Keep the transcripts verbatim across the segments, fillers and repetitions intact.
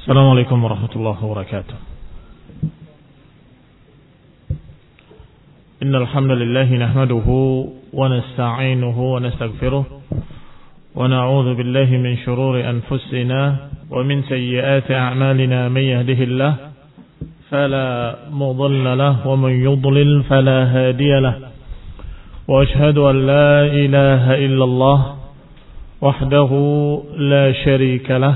السلام عليكم ورحمة الله وبركاته. إن الحمد لله نحمده ونستعينه ونستغفره ونعوذ بالله من شرور أنفسنا ومن سيئات أعمالنا. من يهده الله فلا مضل له ومن يضلل فلا هادي له، وأشهد أن لا إله إلا الله وحده لا شريك له،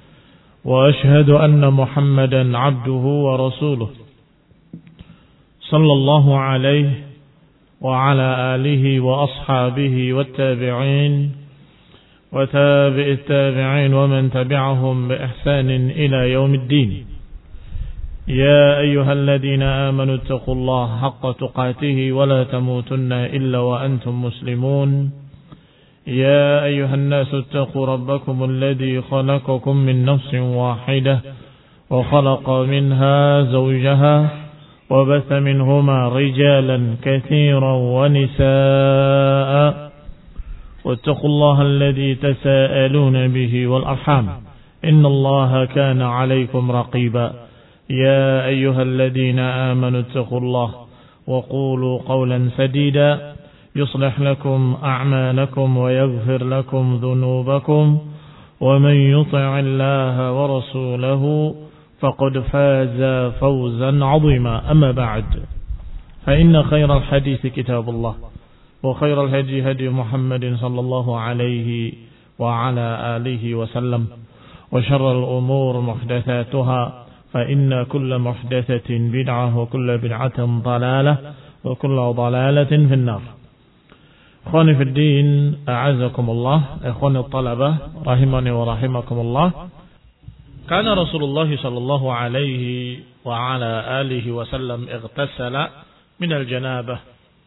وأشهد أن محمدا عبده ورسوله صلى الله عليه وعلى آله وأصحابه والتابعين وتابع التابعين ومن تبعهم بإحسان إلى يوم الدين. يا أيها الذين آمنوا اتقوا الله حق تقاته ولا تموتن إلا وأنتم مسلمون. يا أيها الناس اتقوا ربكم الذي خلقكم من نفس واحدة وخلق منها زوجها وبث منهما رجالا كثيرا ونساء، واتقوا الله الذي تساءلون به والأرحام إن الله كان عليكم رقيبا. يا أيها الذين آمنوا اتقوا الله وقولوا قولا سديدا يصلح لكم أعمالكم ويغفر لكم ذنوبكم، ومن يطع الله ورسوله فقد فاز فوزا عظيما. أما بعد، فإن خير الحديث كتاب الله، وخير الهدي هدي محمد صلى الله عليه وعلى آله وسلم، وشر الأمور محدثاتها، فإن كل محدثة بدعة وكل بدعة ضلالة وكل ضلالة في النار. Ikhwani fi din, a'azakumullah, ikhwani talabah rahimani wa rahimakumullah. Kana Rasulullah sallallahu alaihi wa ala alihi wa sallam ightasala min al-janabah.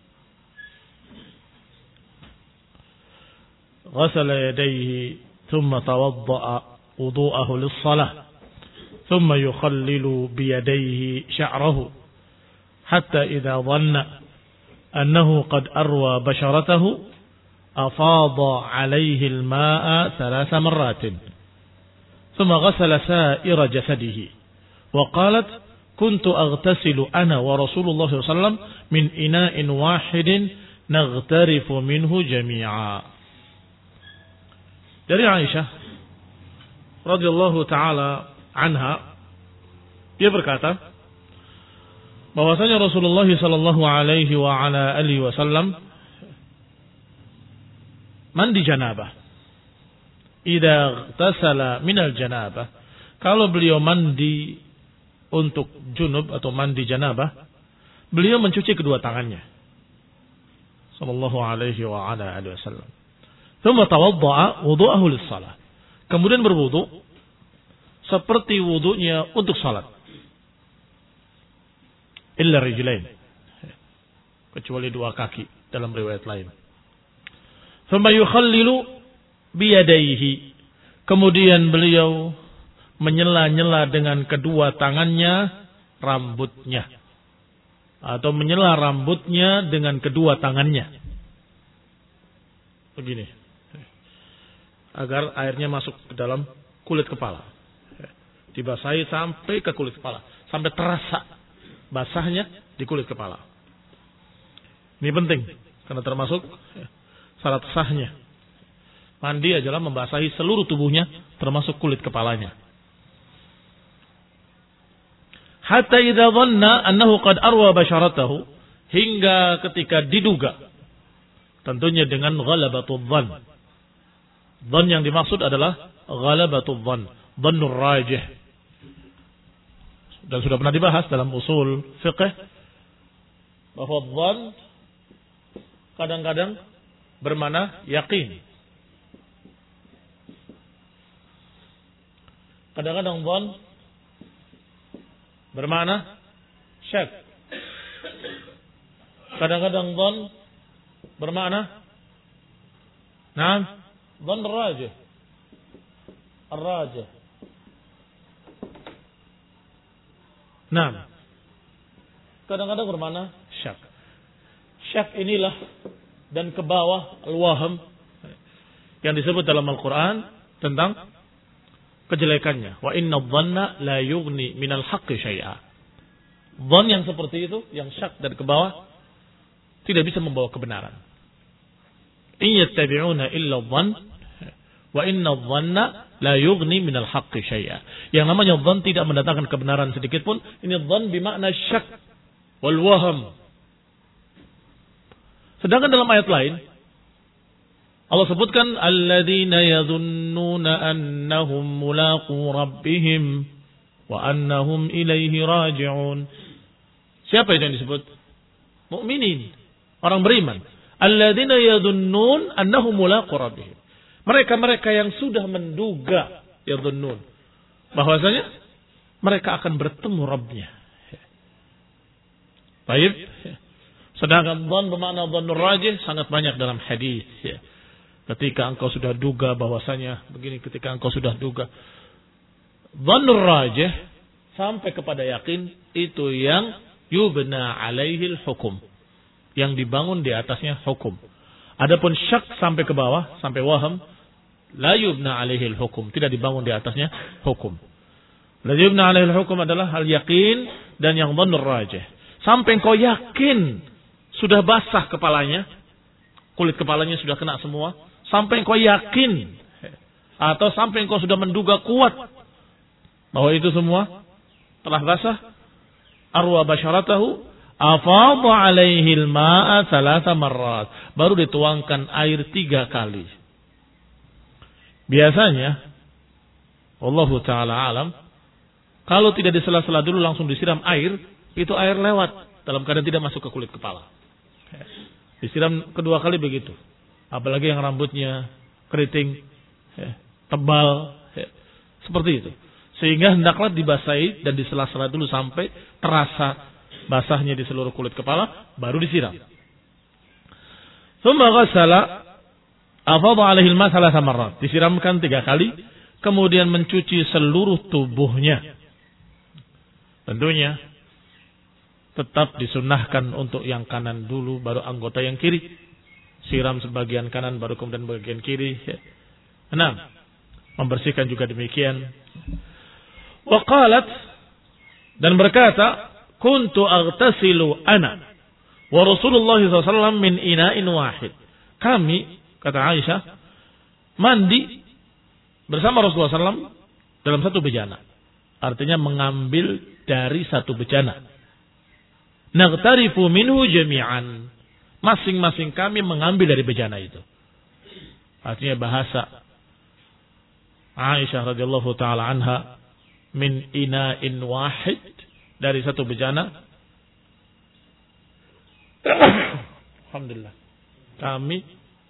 Ghasala yadayhi thumma tawadda'a wudu'ahu lis-salah. Thumma yukhallilu bi yadayhi sha'rahu hatta idha dhanna أنه قد أروى بشرته أفاض عليه الماء ثلاث مرات ثم غسل سائر جسده وقالت كنت أغتسل أنا ورسول الله صلى الله عليه وسلم من إناء واحد نغترف منه جميعا. Dari Aisyah radhiyallahu taala anha, dia berkata bahwasanya Rasulullah sallallahu alaihi wa ala alihi wasallam mandi janabah. Idza ightasala minal janabah, kalau beliau mandi untuk junub atau mandi janabah, beliau mencuci kedua tangannya. Sallallahu alaihi wa ala alihi wasallam. Tsumma tawadda'a wudu'ahu lis-shalah. Kemudian berwudu seperti wudunya untuk salat. Illa rijlain, kecuali dua kaki dalam riwayat lain. Thumma yukhallilu biyadaihi, kemudian beliau menyela-nyela dengan kedua tangannya rambutnya, atau menyela rambutnya dengan kedua tangannya. Begini, agar airnya masuk ke dalam kulit kepala, dibasahi sampai ke kulit kepala, sampai terasa basahnya di kulit kepala. Ini penting karena termasuk syarat sahnya mandi adalah membasahi seluruh tubuhnya termasuk kulit kepalanya. Hatta idza dhanna annahu qad arwa basharatahu, hingga ketika diduga, tentunya dengan ghalabatul dhann. Dhann yang dimaksud adalah ghalabatul dhann, dhannur rajih. Dan sudah pernah dibahas dalam usul fiqh bahwa dhann kadang-kadang bermakna yakin. Kadang-kadang dhann bermakna syak. Kadang-kadang dhann bermakna na'am, dhann rajih. Ar-rajih. Nah, kadang-kadang bermakna syak. Syak inilah dan ke bawah al-waham yang disebut dalam Al-Quran tentang kejelekannya. Wa inna dhanna la yughni minal haqqi syai'a. Dhann yang seperti itu, yang syak dari ke bawah, tidak bisa membawa kebenaran. In yattabi'una illa dhann wa inna dhanna la yughni minal haqqi syai'a. Yang namanya dhann tidak mendatangkan kebenaran sedikit pun. Ini dhann bermakna syak wal waham. Sedangkan dalam ayat lain Allah sebutkan alladzina yadhunnuna annahum mulaqu rabbihim wa annahum ilaihi raji'un. Siapa itu yang disebut? Mukminin, orang beriman. Alladzina yadhunnun annahum mulaqu rabbihim. Mereka-mereka yang sudah menduga, yadhunnun, bahwasanya mereka akan bertemu Rabbnya. Baik. Sedangkan dhann bermakna dhannur rajih sangat banyak dalam hadis. Ketika engkau sudah duga bahwasanya begini, ketika engkau sudah duga. Dhannur rajih sampai kepada yakin itu yang yubna alaihil hukum, yang dibangun di atasnya hukum. Adapun syak sampai ke bawah, sampai waham, la yubna alaihil hukum, tidak dibangun di atasnya hukum. La yubna alaihil hukum adalah hal yakin dan yang dhannur rajih. Sampai engkau yakin sudah basah kepalanya, kulit kepalanya sudah kena semua, sampai engkau yakin atau sampai engkau sudah menduga kuat bahwa itu semua telah basah, arwa basyaratahu afadha alaihi al-ma'a thalatha marrat, baru dituangkan air tiga kali. Biasanya wallahu taala alam, kalau tidak disela-sela dulu langsung disiram air, itu air lewat dalam keadaan tidak masuk ke kulit kepala. Disiram kedua kali begitu. Apalagi yang rambutnya keriting, tebal, seperti itu. Sehingga hendaklah dibasahi dan disela-sela dulu sampai terasa basahnya di seluruh kulit kepala, baru disiram. Tsumma ghassala afadha alaihi al-ma' thalatha marrat. Disiramkan tiga kali, kemudian mencuci seluruh tubuhnya. Tentunya tetap disunnahkan untuk yang kanan dulu, baru anggota yang kiri. Siram sebagian kanan, baru kemudian bagian kiri. Enam, membersihkan juga demikian. Wa qalat, dan berkata, kuntu aghtasilu ana wa Rasulullah sallallahu alaihi wasallam min ina'in wahid. Kami, kata Aisyah, mandi bersama Rasulullah sallallahu alaihi wasallam dalam satu bejana. Artinya mengambil dari satu bejana. Naghtarifu minhu jami'an. Masing-masing kami mengambil dari bejana itu. Artinya bahasa Aisyah radhiyallahu taala anha, min ina'in wahid, dari satu bejana. Alhamdulillah. Kami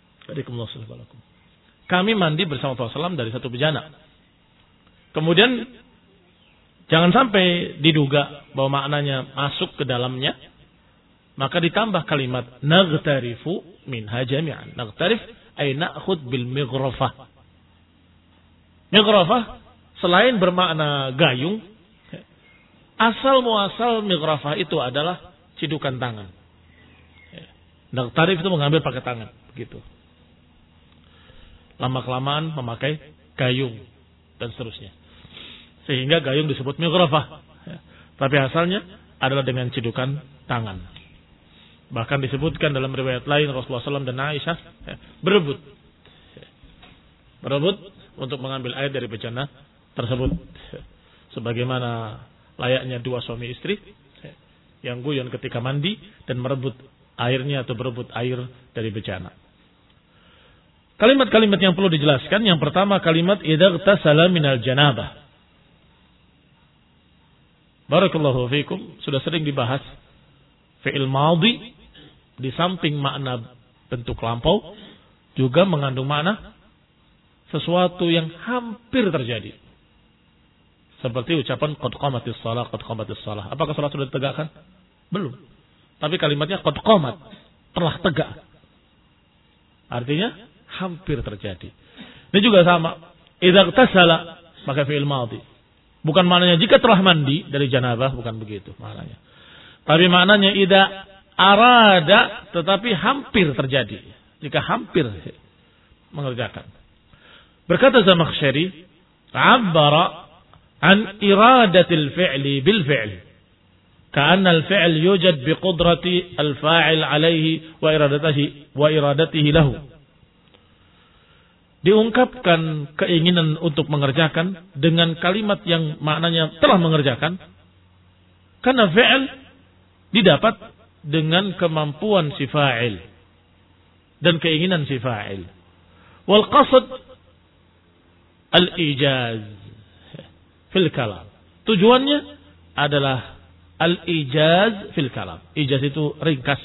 Kami mandi bersama Rasulullah sallallahu alaihi wasallam dari satu bejana. Kemudian jangan sampai diduga bahwa maknanya masuk ke dalamnya, maka ditambah kalimat naghtarifu minha jami'an. Naghtarif ay na'khud bil mighrafah. Mighrafah selain bermakna gayung, asal muasal mighrafah itu adalah cidukan tangan. Naghtarif itu mengambil pakai tangan, begitu. Lama-kelamaan memakai gayung dan seterusnya. Sehingga gayung disebut mighrafah. Tapi asalnya adalah dengan cidukan tangan. Bahkan disebutkan dalam riwayat lain Rasulullah sallallahu alaihi wasallam dan Aisyah berebut. Berebut untuk mengambil air dari bejana tersebut. Sebagaimana layaknya dua suami istri yang guyon ketika mandi dan merebut airnya atau berebut air dari bejana. Kalimat-kalimat yang perlu dijelaskan. Yang pertama kalimat idza ightasala minal janabah. Barakallahu fiikum, sudah sering dibahas fi'il madhi di samping makna bentuk lampau juga mengandung makna sesuatu yang hampir terjadi. Seperti ucapan qad qamatis shalah, qad qamatis shalah. Apakah salat sudah ditegakkan? Belum. Tapi kalimatnya qad qamat, telah tegak. Artinya hampir terjadi. Ini juga sama. Idza ightasala, maka fi'il madhi. Bukan maknanya jika telah mandi dari janabah, bukan begitu maknanya. Tapi maknanya idza arada, tetapi hampir terjadi. Jika hampir mengerjakan. Berkata Zamakhsyari, 'abbara an iradatil fi'li bil fi'l. Ka'anna al-fi'l yujad bi qudrati al-fa'il 'alaihi wa iradatihi wa iradatihi lahu. Diungkapkan keinginan untuk mengerjakan dengan kalimat yang maknanya telah mengerjakan, karena fi'il didapat dengan kemampuan si fa'il dan keinginan si fa'il. Wal qasd al-ijaz fil kalam. Tujuannya adalah al-ijaz fil kalam. Ijaz itu ringkas.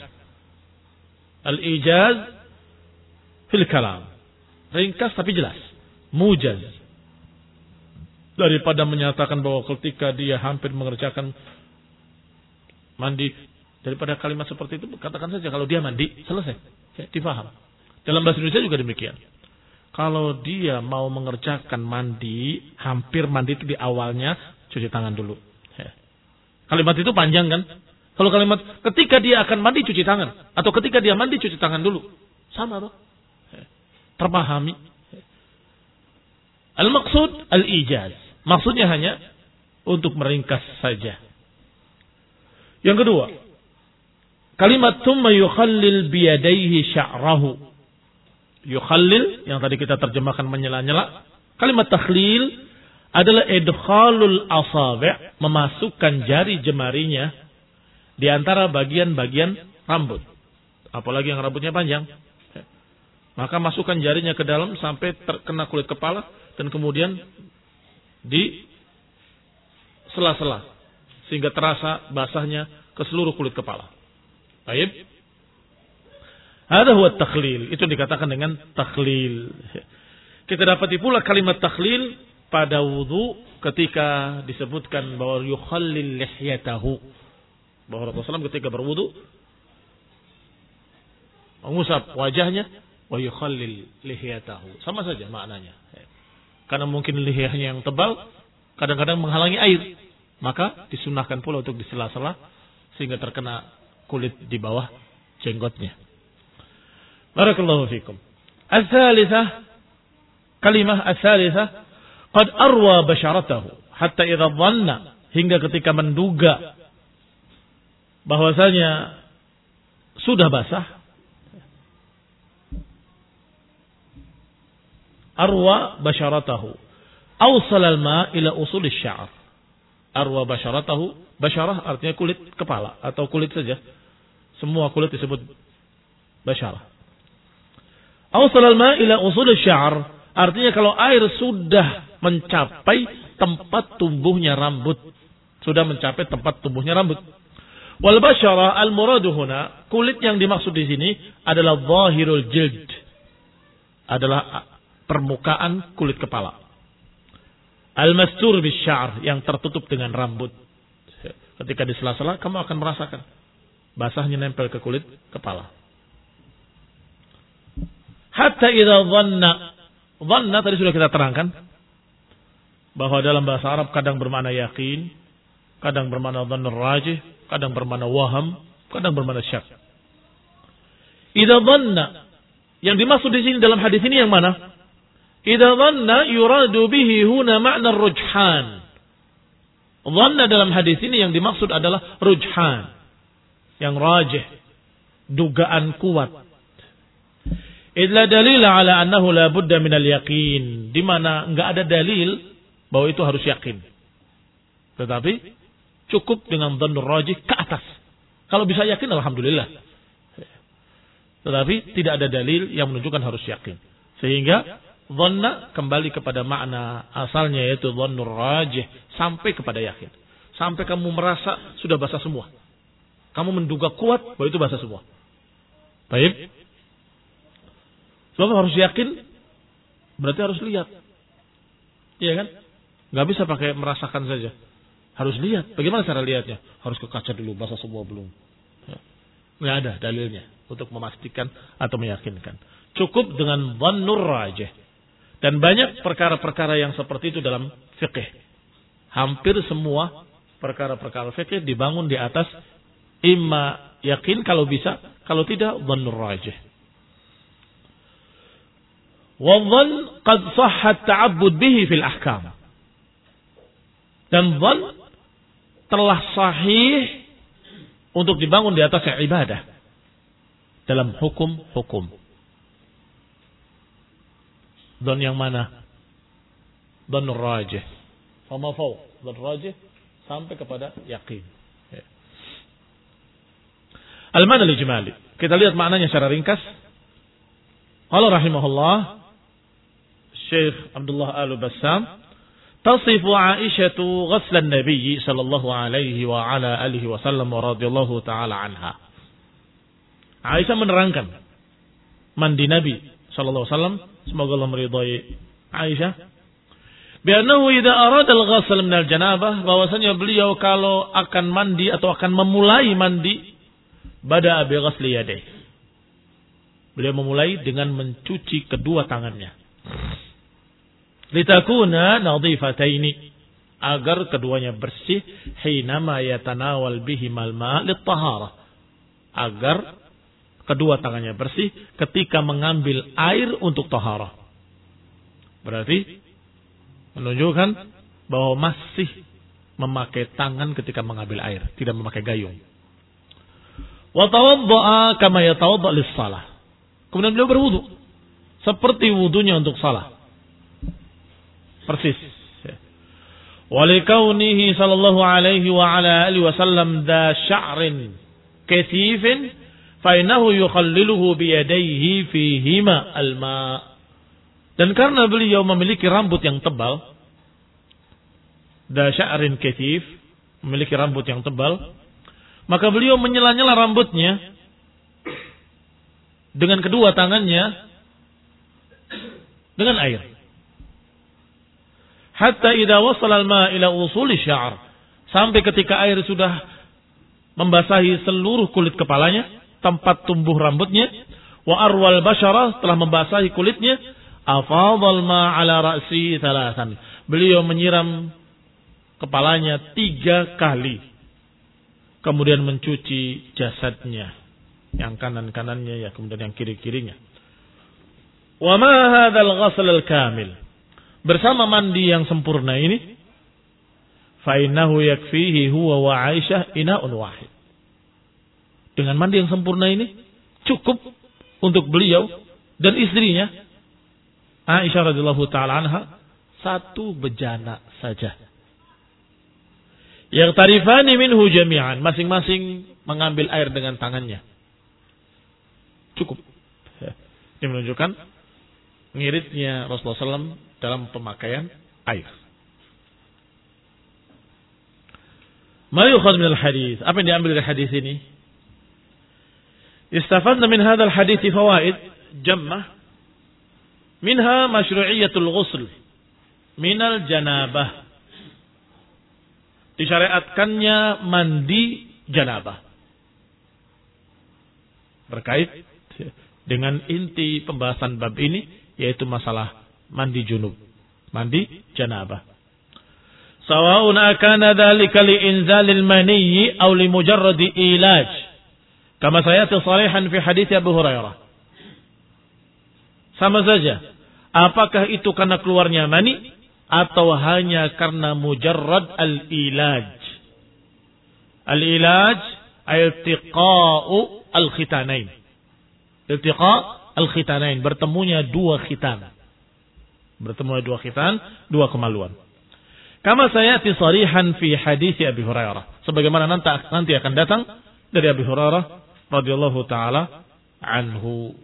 Al-ijaz fil kalam. Ringkas tapi jelas. Mujaz. Daripada menyatakan bahwa ketika dia hampir mengerjakan mandi, daripada kalimat seperti itu, katakan saja kalau dia mandi, selesai. Ya, difaham. Dalam bahasa Indonesia juga demikian. Kalau dia mau mengerjakan mandi, hampir mandi itu di awalnya, cuci tangan dulu. Ya. Kalimat itu panjang kan? Kalau kalimat ketika dia akan mandi, cuci tangan. Atau ketika dia mandi, cuci tangan dulu. Sama tuh. Terpahami. Al-maqsud al-ijaz. Maksudnya hanya untuk meringkas saja. Yang kedua, kalimat thumma yukhallil biyadaihi sya'rahu. Yukhallil yang tadi kita terjemahkan menyela-nyela. Kalimat takhlil adalah idkhalul asabi', memasukkan jari jemarinya di antara bagian-bagian rambut. Apalagi yang rambutnya panjang. Maka masukkan jarinya ke dalam sampai terkena kulit kepala dan kemudian di sela-sela sehingga terasa basahnya ke seluruh kulit kepala. Baik. Ada huwa takhlil, itu dikatakan dengan takhlil. Kita dapati pula kalimat takhlil pada wudu ketika disebutkan bahwa yukhallil lihyatahu. Bahwa Rasulullah shallallahu alaihi wasallam ketika berwudu mengusap wajahnya wa yukhallil lihyatahu. Sama saja maknanya. Karena mungkin lihyahnya yang tebal kadang-kadang menghalangi air, maka disunahkan pula untuk di sela-sela sehingga terkena kulit di bawah jenggotnya. Barakallahu fikum. Ats-tsalitsah, kalimah ats-tsalitsah, qad arwa basharatahu hatta idza dhanna, hingga ketika menduga bahwasanya sudah basah. Arwa basharatahu awsal al-ma ila usul asy-sya'r. Arwa basharatahu, basyarah artinya kulit kepala atau kulit saja. Semua kulit disebut basyarah. Awsal al-ma ila usul asy-sya'r artinya kalau air sudah mencapai tempat tumbuhnya rambut, sudah mencapai tempat tumbuhnya rambut. Wal basyarah al-muradu huna, kulit yang dimaksud di sini adalah zahirul jild, adalah permukaan kulit kepala. Al-mastur bisya'ar, yang tertutup dengan rambut. Ketika di sela-sela kamu akan merasakan basahnya nempel ke kulit kepala. Hatta idza dhanna, dhanna tadi sudah kita terangkan bahwa dalam bahasa Arab kadang bermakna yakin, kadang bermakna dhannur rajih, kadang bermakna waham, kadang bermakna syak. Idza dhanna, yang dimaksud di sini dalam hadis ini yang mana? Idza dhanna yuradu bihi huna ma'na rujhan. Dhanna dalam hadis ini yang dimaksud adalah rujhan, yang rajih, dugaan kuat. Idza dalil ala annahu la budda min al-yaqin, di mana enggak ada dalil bahwa itu harus yakin. Tetapi cukup dengan dhannur rajih ke atas. Kalau bisa yakin alhamdulillah. Tetapi tidak ada dalil yang menunjukkan harus yakin. Sehingga dhanna kembali kepada makna asalnya, yaitu dhannur rajih, sampai kepada yakin. Sampai kamu merasa sudah basah semua. Kamu menduga kuat bahwa itu basah semua. Baik. Sebab harus yakin, berarti harus lihat. Iya kan? Gak bisa pakai merasakan saja. Harus lihat. Bagaimana cara lihatnya? Harus ke kaca dulu, basah semua belum. Nggak ada dalilnya untuk memastikan atau meyakinkan. Cukup dengan dhannur rajih. Dan banyak perkara-perkara yang seperti itu dalam fikih. Hampir semua perkara-perkara fikih dibangun di atas imma yakin kalau bisa, kalau tidak dhannur rajih. Wa dhann qad sahha at-ta'abbud bihi fil ahkam. Dan dzan telah sahih untuk dibangun di atas ibadah dalam hukum-hukum. Dzan yang mana? Dzan rajih. Fama fawq dzan rajih sampai kepada yakin. Al-ma'na al-ijmali. Kita lihat maknanya secara ringkas. Qala rahimahullah Syekh Abdullah Al-Bassam, tasifu Aisyatu ghusl an-nabi sallallahu alaihi wa ala alihi wasallam wa radhiyallahu taala anha. Aisyah menerangkan mandi Nabi sallallahu alaihi wasallam, semoga Allah meridai Aisyah, bi'annahu idza arada al-ghusl min al-janabah, bahwasanya beliau kalau akan mandi atau akan memulai mandi, bada bi ghusli yadayhi. Beliau memulai dengan mencuci kedua tangannya. Litakuna nadhifataini, agar keduanya bersih, hinama yatanawal bihimal ma' lit-taharah, agar kedua tangannya bersih ketika mengambil air untuk taharah. Berarti menunjukkan bahwa masih memakai tangan ketika mengambil air, tidak memakai gayung. Wa tawadda'a kama yatawadda' lis-shalah. Kemudian beliau berwudu seperti wudunya untuk salah. Persis. Wa likaunihi sallallahu alaihi wa ala alihi wasallam dha sya'rin kathifin fa innahu yukhalliluhu bi yadayhi fihima al-ma'. Dan karena beliau memiliki rambut yang tebal, dha sya'rin kathif, memiliki rambut yang tebal, maka beliau menyela-nyela rambutnya dengan kedua tangannya dengan air. Hatta idza wasala al-ma' ila usuli sya'r, sampai ketika air sudah membasahi seluruh kulit kepalanya, tempat tumbuh rambutnya, wa arwal basyarah, telah membasahi kulitnya, afadhal ma' ala ra'si thalathan. Beliau menyiram kepalanya tiga kali. Kemudian mencuci jasadnya, yang kanan-kanannya ya, kemudian yang kiri-kirinya. Wa ma hadzal ghusl al-kamil, bersama mandi yang sempurna ini, fa innahu yakfihi huwa wa Aisyah ina'un wahid. Dengan mandi yang sempurna ini cukup untuk beliau dan istrinya Aisyah radhiyallahu taala anha satu bejana saja. Yang tarifani minhu jami'an, masing-masing mengambil air dengan tangannya. Cukup. Ini menunjukkan ngiritnya Rasulullah shallallahu alaihi wasallam dalam pemakaian air. Ma yukhadz min al-hadis, apa yang diambil dari hadis ini? Istafadna min hadzal hadits fawaid jammah. Minha masyru'iyyatul ghusl minal janabah. Disyariatkannya mandi janabah. Terkait dengan inti pembahasan bab ini, yaitu masalah mandi junub, mandi janabah. Sawa'un akana dzalika li inzalil maniyyi aw li mujarradi ilaj, kama sayati sharihan fi hadits Abu Hurairah. Sama saja, apakah itu karena keluarnya mani atau hanya karena mujarrad al-ilaj. Al-ilaj iltiqa'u al-khitanain. Iltiqa' al-khitanain, bertemunya dua khitan. Bertemu dua khitan, dua kemaluan. Kama sayati sharihan fi hadits Abi Hurairah, sebagaimana nanti nanti akan datang dari Abi Hurairah radhiyallahu taala anhu.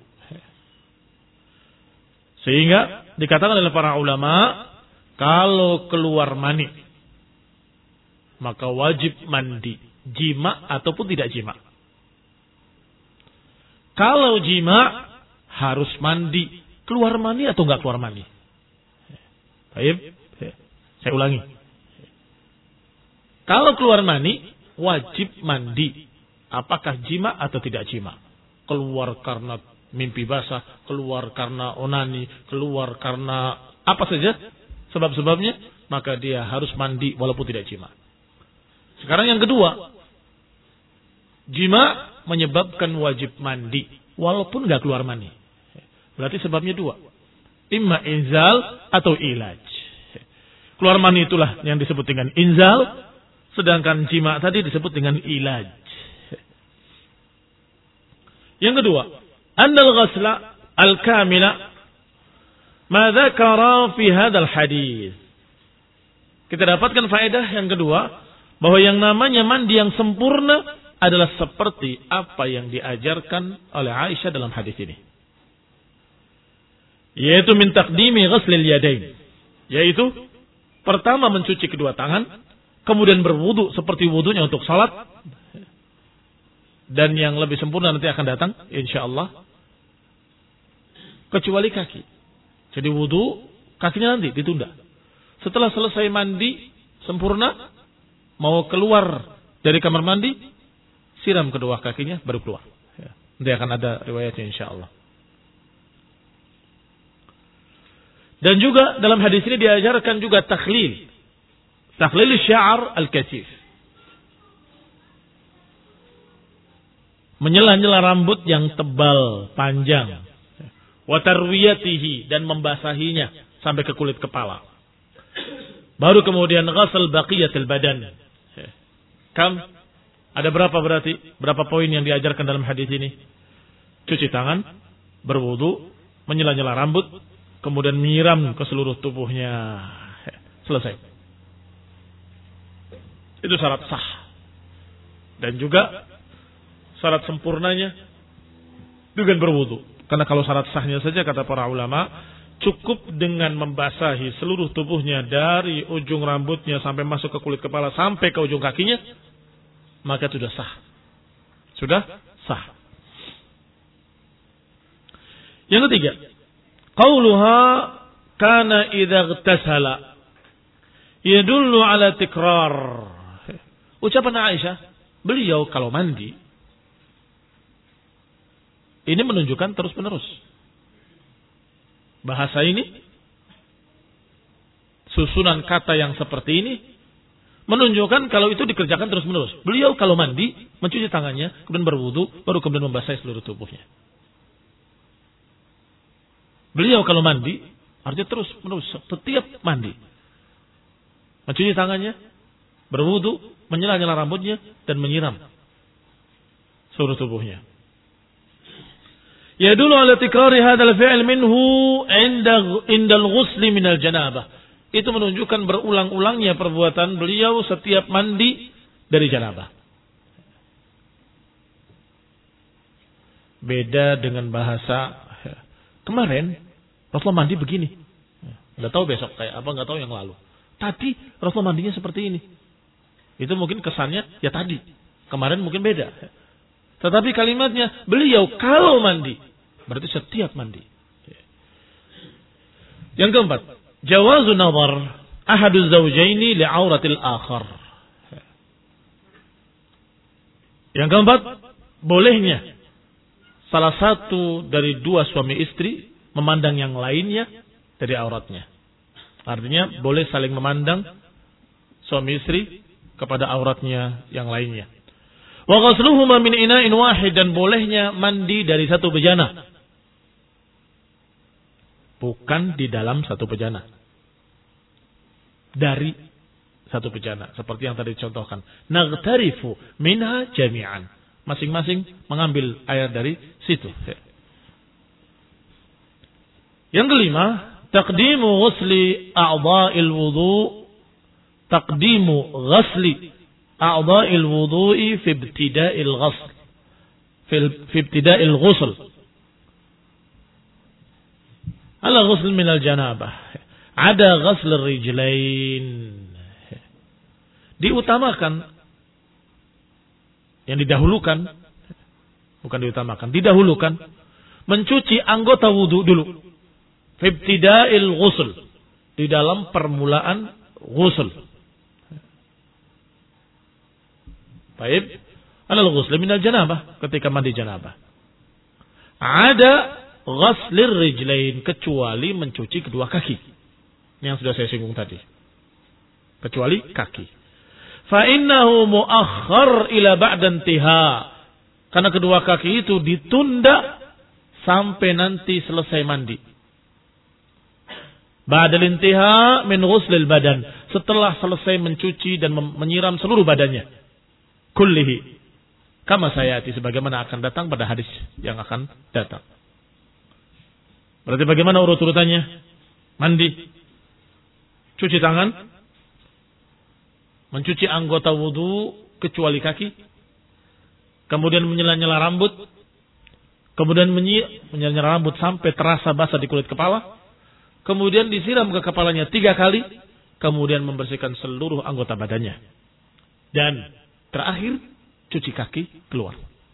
Sehingga dikatakan oleh para ulama, kalau keluar mani maka wajib mandi, jima ataupun tidak jima. Kalau jima harus mandi, keluar mani atau enggak keluar mani? Baik, saya ulangi. Kalau keluar mani wajib mandi, apakah jima atau tidak jima? Keluar karena mimpi basah, keluar karena onani, keluar karena apa saja sebab-sebabnya, maka dia harus mandi walaupun tidak jima. Sekarang yang kedua, jima menyebabkan wajib mandi walaupun enggak keluar mani. Berarti sebabnya dua, imma inzal atau ilaj. Keluar mani itulah yang disebut dengan inzal, sedangkan jima tadi disebut dengan ilaj. Yang kedua, annal ghasla al-kamila ma dzakara fi hadzal hadis. Kita dapatkan faedah yang kedua, bahwa yang namanya mandi yang sempurna adalah seperti apa yang diajarkan oleh Aisyah dalam hadis ini. Yaitu min taqdimi ghaslil yadain. Yaitu pertama mencuci kedua tangan, kemudian berwudu seperti wudunya untuk salat. Dan yang lebih sempurna nanti akan datang insyaallah. Kecuali kaki. Jadi wudu kakinya nanti ditunda. Setelah selesai mandi sempurna, mau keluar dari kamar mandi, siram kedua kakinya baru keluar. Ya. Nanti akan ada riwayatnya insyaallah. Dan juga dalam hadis ini diajarkan juga takhlil. Takhlil sya'r al-katsif. Menyela-nyela rambut yang tebal, panjang. Wa tarwiyatihi, dan membasahinya sampai ke kulit kepala. Baru kemudian ghasal baqiyatil badan. Kam? Ada berapa berarti? Berapa poin yang diajarkan dalam hadis ini? Cuci tangan, berwudu, menyela-nyela rambut, kemudian menyiram ke seluruh tubuhnya. Selesai. Itu syarat sah. Dan juga syarat sempurnanya dengan berwudu. Karena kalau syarat sahnya saja kata para ulama, cukup dengan membasahi seluruh tubuhnya dari ujung rambutnya sampai masuk ke kulit kepala sampai ke ujung kakinya, maka sudah sah. Sudah sah. Yang ketiga, qauluha kana idza ightasala yadullu ala tikrar. Ucapan Aisyah, beliau kalau mandi ini menunjukkan terus-menerus. Bahasa ini, susunan kata yang seperti ini menunjukkan kalau itu dikerjakan terus-menerus. Beliau kalau mandi, mencuci tangannya, kemudian berwudu, baru kemudian membasahi seluruh tubuhnya. Beliau kalau mandi, artinya terus-menerus, setiap mandi. Mencuci tangannya, berwudu, menyela-nyela rambutnya, dan menyiram seluruh tubuhnya. Yadullu ala tikrari hadzal fi'l minhu 'inda 'inda al-ghusl min al-janabah. Itu menunjukkan berulang-ulangnya perbuatan beliau setiap mandi dari janabah. Beda dengan bahasa kemarin Rasulullah mandi begini. Enggak tahu besok kayak apa, enggak tahu yang lalu. Tadi Rasulullah mandinya seperti ini. Itu mungkin kesannya ya tadi. Kemarin mungkin beda. Tetapi kalimatnya beliau kalau mandi, berarti setiap mandi. Yang keempat, jawazu nazar ahadu zawjaini li'auratil akhar. Yang keempat, bolehnya salah satu dari dua suami istri memandang yang lainnya dari auratnya. Artinya boleh saling memandang suami istri kepada auratnya yang lainnya. Wa ghasluhuma min ina'in wahid, dan bolehnya mandi dari satu bejana. Bukan di dalam satu bejana. Dari satu bejana. Seperti yang tadi dicontohkan. Naghtarifu minha jami'an. Masing-masing mengambil air dari situ. Yang kelima, taqdimu ghusli a'dha'il wudu' taqdimu ghasli a'dha'il wudu'i fi ibtida'il ghusl fi ibtida'il ghusl ala ghusl min al-janabah ada ghusl ar-rijlain. Diutamakan, yang didahulukan, bukan diutamakan, didahulukan mencuci anggota wudu dulu. Fi ibtida'il ghusl, di dalam permulaan ghusl. Baik, alal ghusl min al-janabah, ketika mandi janabah. Ada ghaslir rijlain, kecuali mencuci kedua kaki. Yang sudah saya singgung tadi. Kecuali kaki. Fa innahu muakhkhar ila ba'da intiha. Karena kedua kaki itu ditunda sampai nanti selesai mandi. Ba'dal intiha min ghuslil badan. Setelah selesai mencuci dan menyiram seluruh badannya. Kullihi. Kama sayati, sebagaimana akan datang pada hadis yang akan datang. Berarti bagaimana urut-urutannya? Mandi, cuci tangan, mencuci anggota wudu kecuali kaki, kemudian menyela-nyela rambut, kemudian menyela-nyela rambut sampai terasa basah di kulit kepala, kemudian disiram ke kepalanya tiga kali, kemudian membersihkan seluruh anggota badannya, dan terakhir cuci kaki keluar.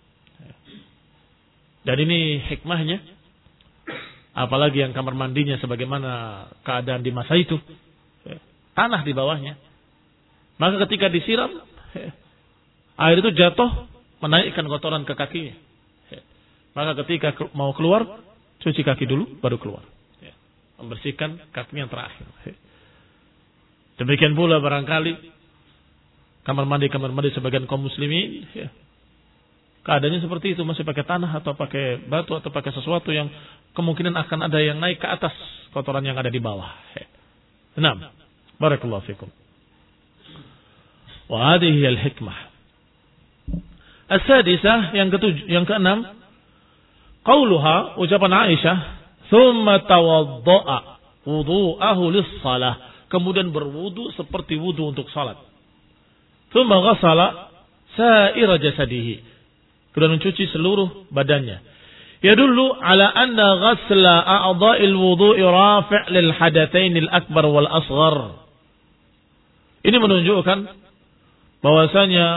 Dan ini hikmahnya, apalagi yang kamar mandinya sebagaimana keadaan di masa itu, tanah di bawahnya. Maka ketika disiram, air itu jatuh menaikkan kotoran ke kakinya. Maka ketika mau keluar, cuci kaki dulu baru keluar. Membersihkan kaki yang terakhir. Demikian pula barangkali kamar mandi kamar mandi sebagian kaum muslimin, ya, keadaannya seperti itu, masih pakai tanah atau pakai batu atau pakai sesuatu yang kemungkinan akan ada yang naik ke atas kotoran yang ada di bawah. Enam, barakallahu fikum. Wa hadhihi al-hikmah. As-sadisah, yang ketujuh, yang keenam, qauluha, ucapan Aisyah, thumma tawadda'a wudu'ahu lis-shalah, kemudian berwudu seperti wudu untuk salat. Thumma ghasala sa'ira jasadihi, kemudian mencuci seluruh badannya. Yadullu ala anna ghasla a'dha'il wudu'i rafi' lil hadatsain al-akbar wal asghar. Ini menunjukkan bahwasanya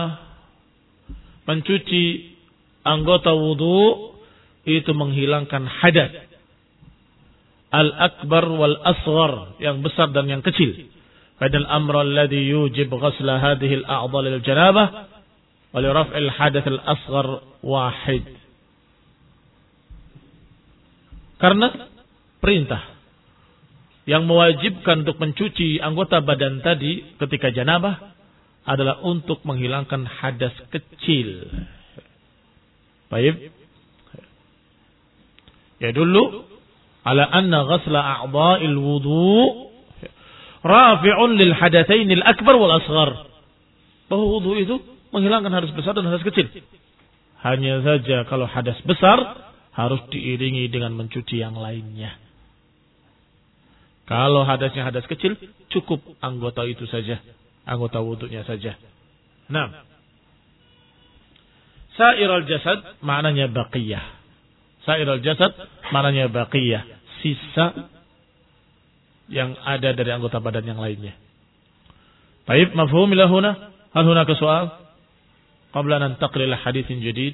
mencuci anggota wudu itu menghilangkan hadas al-akbar wal asghar, yang besar dan yang kecil. Fadal amra alladhi yujib ghasla hadhihi al-a'dha' lil janabah wa li raf'il hadath al-asghar wahid. Karena perintah yang mewajibkan untuk mencuci anggota badan tadi ketika janabah adalah untuk menghilangkan hadas kecil. Baik. Ya dulu ala anna ghasla a'dha'il wudu' rafi'un lil hadatsain al akbar wal asghar. Bahwa wudu itu menghilangkan hadas besar dan hadas kecil. Hanya saja kalau hadas besar harus diiringi dengan mencuci yang lainnya. Kalau hadasnya hadas kecil, cukup anggota itu saja, anggota wudunya saja. Nah, sairal jasad maknanya baqiyah. Sairal jasad maknanya baqiyah, sisa yang ada dari anggota badan yang lainnya. Baik, mafhum ila huna? Hal hunaka soal? Qabla an nantaqil ila haditsin jadid.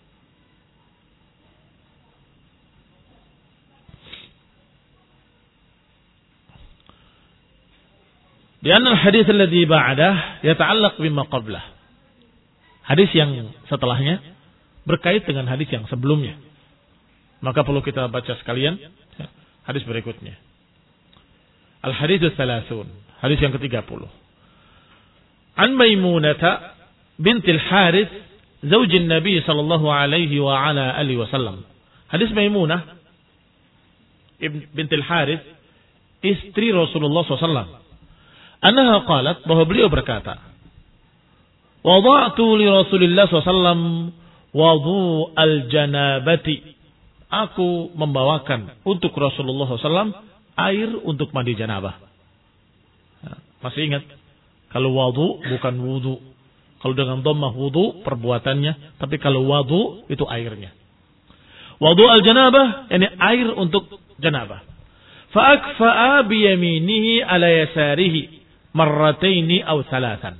Karena hadis alladhi ba'dah yata'allaq bima qablah. Hadis yang setelahnya berkait dengan hadis yang sebelumnya. Maka perlu kita baca sekalian hadis berikutnya. Al-hadits tsalasun, hadis yang ketiga puluh. An Maimunah bintil Harith, zaujin Nabi sallallahu alaihi wa ala alihi wasallam. Hadis Maimunah bintil Harith, istri Rasulullah sallallahu alaihi wasallam. Annaha qalat, bahwa beliau berkata, wada'tu li Rasulillah sallallahu alaihi wasallam wudu al-janabati. Aku membawakan untuk Rasulullah sallallahu alaihi wasallam air untuk mandi janabah. Nah, masih ingat? Kalau wudu bukan wudu. Kalau dengan dhammah wudu perbuatannya, tapi kalau wudu itu airnya. Wudu al-janabah, yani air untuk janabah. Fa akfa'a bi yaminihi ala yasarihi marrataini aw thalathan.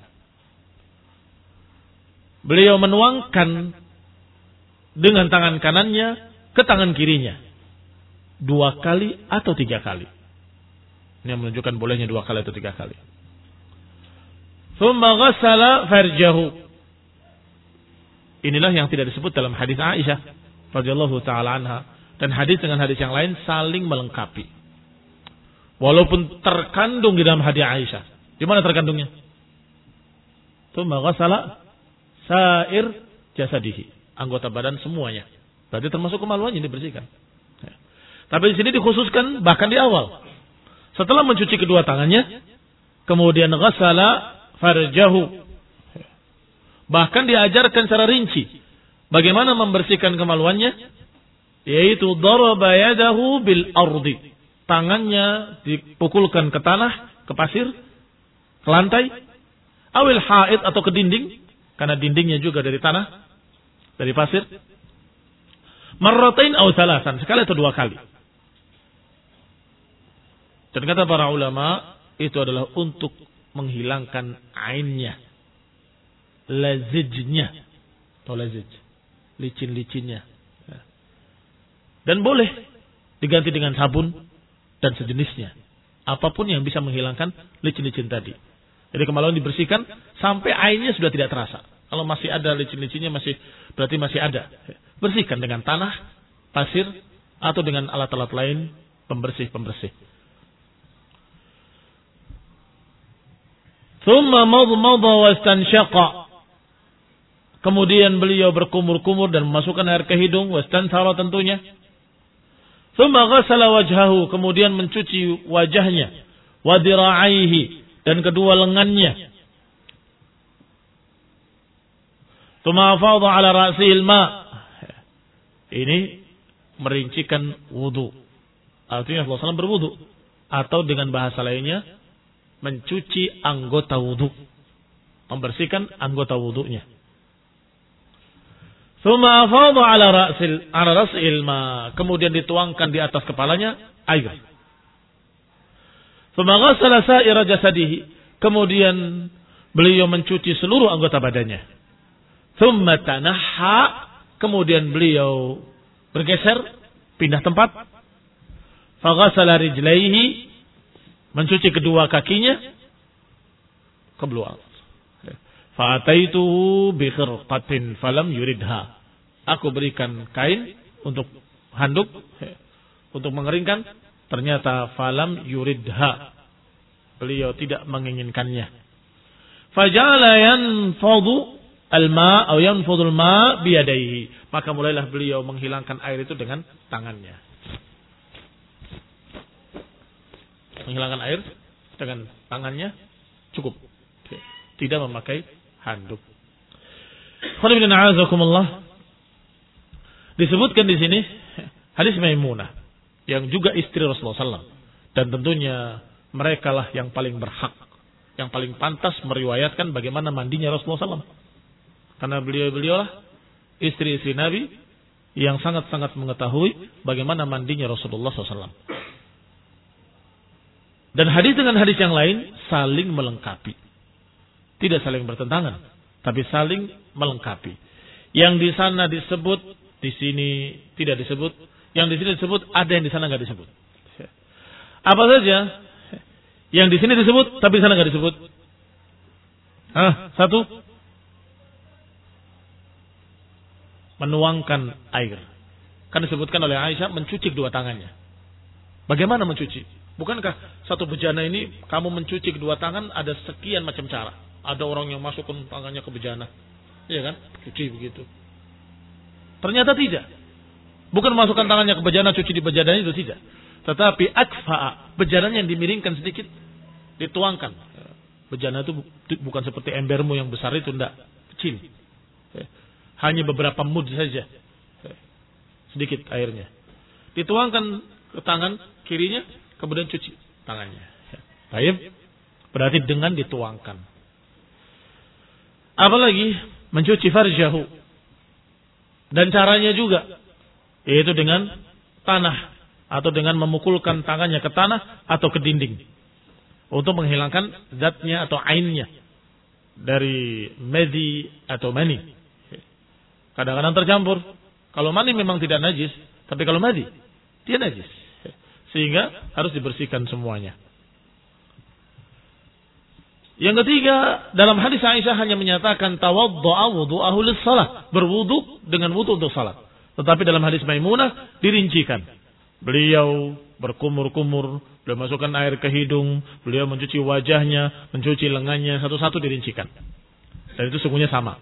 Beliau menuangkan dengan tangan kanannya ke tangan kirinya dua kali atau tiga kali. Ini menunjukkan bolehnya dua kali atau tiga kali. Thumma ghassala farjahu. Inilah yang tidak disebut dalam hadis Aisyah radhiyallahu taala anha, dan hadis dengan hadis yang lain saling melengkapi. Walaupun terkandung di dalam hadis Aisyah. Di mana terkandungnya? Thumma ghassala sair jasadihi, anggota badan semuanya. Berarti termasuk kemaluannya dibersihkan. Tapi di sini dikhususkan bahkan di awal. Setelah mencuci kedua tangannya, kemudian ghassala farjahu. Bahkan diajarkan secara rinci bagaimana membersihkan kemaluannya, yaitu daraba yadahu bil ardi. Tangannya dipukulkan ke tanah, ke pasir, ke lantai, awil haid atau ke dinding, karena dindingnya juga dari tanah, dari pasir. Marratain aw salasan, sekali atau dua kali. Dan kata para ulama, itu adalah untuk menghilangkan ainnya, lazijnya, atau lazij, licin-licinnya. Dan boleh diganti dengan sabun dan sejenisnya. Apapun yang bisa menghilangkan licin-licin tadi. Jadi kemaluan dibersihkan sampai ainnya sudah tidak terasa. Kalau masih ada licin-licinnya, masih berarti masih ada. Bersihkan dengan tanah, pasir, atau dengan alat-alat lain pembersih-pembersih. Thumma madmada wastansyaqa. Kemudian beliau berkumur-kumur dan memasukkan air ke hidung, wastansara tentunya. Thumma ghassala wajhahu, kemudian mencuci wajahnya, wa dira'aihi, dan kedua lengannya. Thumma afadha ala ra'sil ma. Ini merincikan wudu. Artinya Rasulullah shallallahu alaihi wasallam berwudu, atau dengan bahasa lainnya mencuci anggota wudu, membersihkan anggota wudunya. Tsumma afadha ala ra'sil ala ra'sil ma, kemudian dituangkan di atas kepalanya air. Tsumma ghassala sa'ira jasadihi, kemudian beliau mencuci seluruh anggota badannya. Tsumma tanahha, kemudian beliau bergeser, pindah tempat. Fa ghassala rijlaihi, mencuci kedua kakinya ke belakang. Fa'ataituhu bi khirqatin falam yuridha. Aku berikan kain untuk handuk untuk mengeringkan, ternyata falam yuridha. Beliau tidak menginginkannya. Faja'ala yanfadhu al-ma' atau yanfadhu al-ma' bi yadayhi. Maka mulailah beliau menghilangkan air itu dengan tangannya. Menghilangkan air dengan tangannya cukup. Tidak memakai handuk. Disebutkan di sini hadis Maimunah yang juga istri Rasulullah sallallahu alaihi wasallam, dan tentunya mereka lah yang paling berhak, yang paling pantas meriwayatkan bagaimana mandinya Rasulullah sallallahu alaihi wasallam, karena beliau-beliau lah istri-istri Nabi yang sangat-sangat mengetahui bagaimana mandinya Rasulullah sallallahu alaihi wasallam. Dan hadis dengan hadis yang lain saling melengkapi. Tidak saling bertentangan, tapi saling melengkapi. Yang di sana disebut, di sini tidak disebut. Yang di sini disebut, ada yang di sana nggak disebut. Apa saja yang di sini disebut, tapi di sana nggak disebut? Hah, satu, menuangkan air. Kan disebutkan oleh Aisyah mencuci kedua tangannya. Bagaimana mencuci? Bukankah satu bejana ini kamu mencuci kedua tangan ada sekian macam cara? Ada orang yang masukkan tangannya ke bejana, iya kan? Cuci begitu. Ternyata tidak. Bukan masukkan tangannya ke bejana, cuci di bejana itu tidak. Tetapi akfa'a, bejananya yang dimiringkan sedikit, dituangkan. Bejana itu bukan seperti embermu yang besar itu, tidak, kecil. Hanya beberapa mud saja, sedikit airnya. Dituangkan ke tangan kirinya, kemudian cuci tangannya. Baik, berarti dengan dituangkan. Apalagi mencuci farjahu, dan caranya juga yaitu dengan tanah atau dengan memukulkan tangannya ke tanah atau ke dinding untuk menghilangkan zatnya atau ainnya dari medi atau mani. Kadang-kadang tercampur. Kalau mani memang tidak najis, tapi kalau madi dia najis, sehingga harus dibersihkan semuanya. Yang ketiga, dalam hadis Aisyah hanya menyatakan tawaddu'a wudu'ahu lis-shalah, berwudu dengan wudu untuk salat. Tetapi dalam hadis Maimunah dirincikan. Beliau berkumur-kumur, beliau masukkan air ke hidung, beliau mencuci wajahnya, mencuci lengannya, satu-satu dirincikan. Dan itu sungguhnya sama.